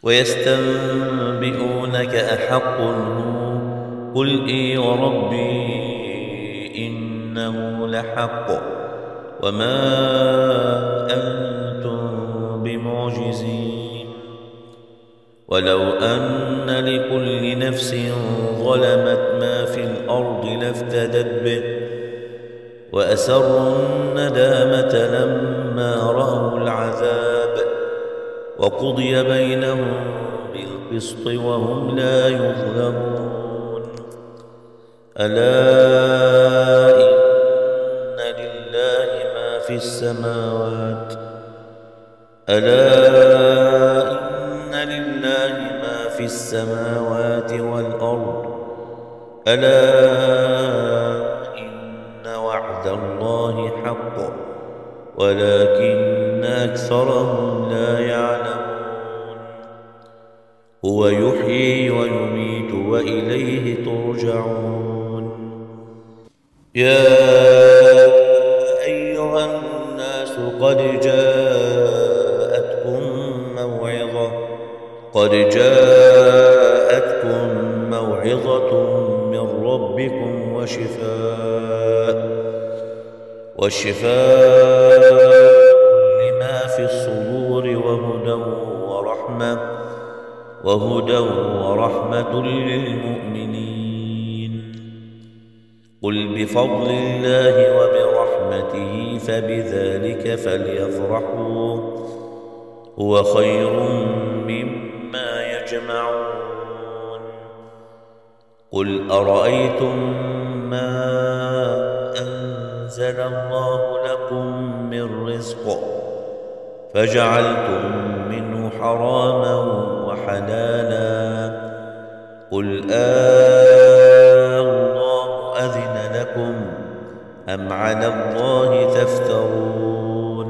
ويستنبئونك أحق هو قل إي وربي إنه لحق وما أنتم بمعجزين ولو أن لكل نفس ظلمت ما في الأرض لافتدت به وأسروا الندامة لما رأوا العذاب وقضي بينهم بالقسط وهم لا يظلمون ألا إن لله ما في السماوات والأرض ألا إن وعد الله حق ولكن أكثرهم لا يعلمون هو يحيي ويميت وإليه ترجعون يا أيها الناس قد جاءتكم موعظة من ربكم وشفاء لما في الصدور وهدى ورحمة للمؤمنين قل بفضل الله وبرحمته فبذلك فليفرحوا هو خير مما يجمعون قل أرأيتم ما أنزل الله لكم من رزق فجعلتم منه حراما وحلالا قل الله أذن لكم أم على الله تفترون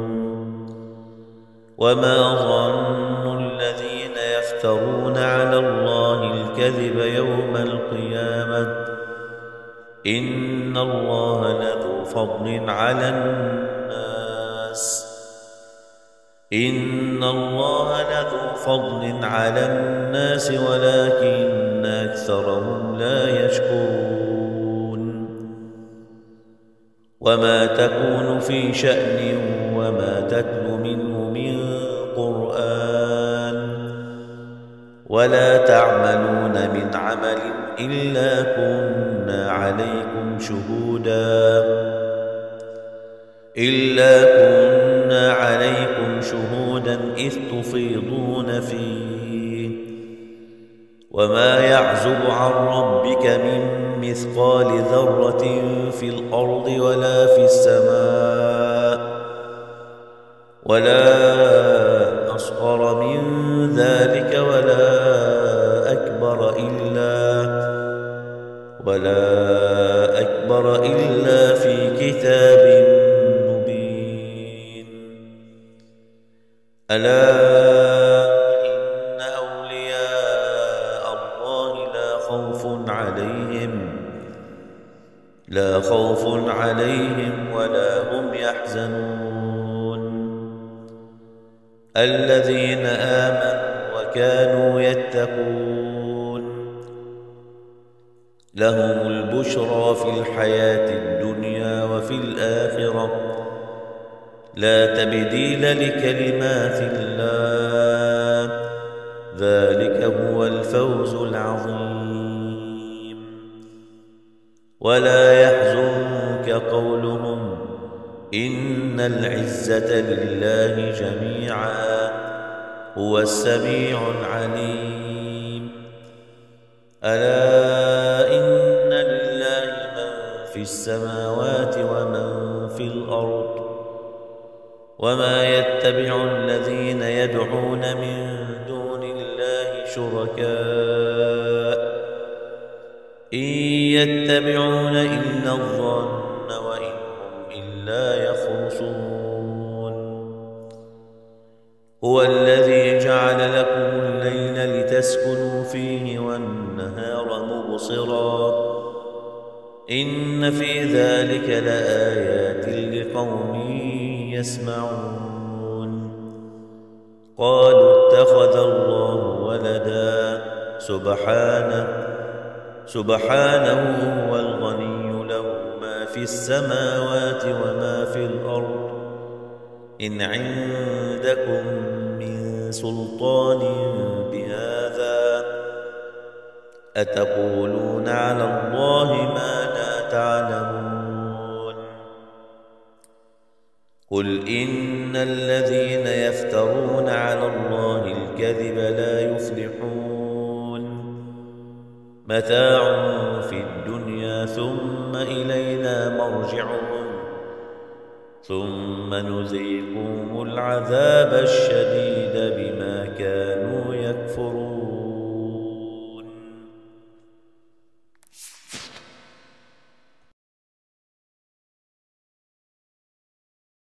وما ظن الذين يفترون على الله الكذب يوم القيامة إن الله لذو فضل على الناس ولكن أكثرهم لا يشكرون وما تكون في شأن وما تتلو منه من قرآن ولا تعملون من عمل إلا كنا عليكم شهودا إذ تفيضون فيه وما يعزب عن ربك من مثقال ذرة في الأرض ولا في السماء ولا أصغر من ذلك ولا أكبر إلا في كتاب مبين ألا إن أولياء الله لا خوف عليهم ولا هم يحزنون الذين آمنوا وكانوا يتقون لهم البشرى في الحياة الدنيا وفي الآخرة لا تبديل لكلمات الله ذلك هو الفوز العظيم ولا يحزنك قولهم إن العزة لله جميعا هو السميع العليم ألا إن لله من في السماوات ومن في الأرض وما يتبع الذين يدعون من دون الله شركاء إن يتبعون إلا الظن وإن هم إلا يخرصون هو الذي جعل لكم الليل لتسكنوا فيه والنهار مبصرا إن في ذلك لآيات لقوم يسمعون قالوا اتخذ الله سبحانه هو الغني، له ما في السماوات وما في الأرض. إن عندكم من سلطان بهذا أتقولون على الله ما لا تعلمون. قل إن الذين يفترون على الله الكذب لا يفلحون. متاع في الدنيا ثم إلينا مرجعهم ثم نذيقهم العذاب الشديد بما كانوا يكفرون.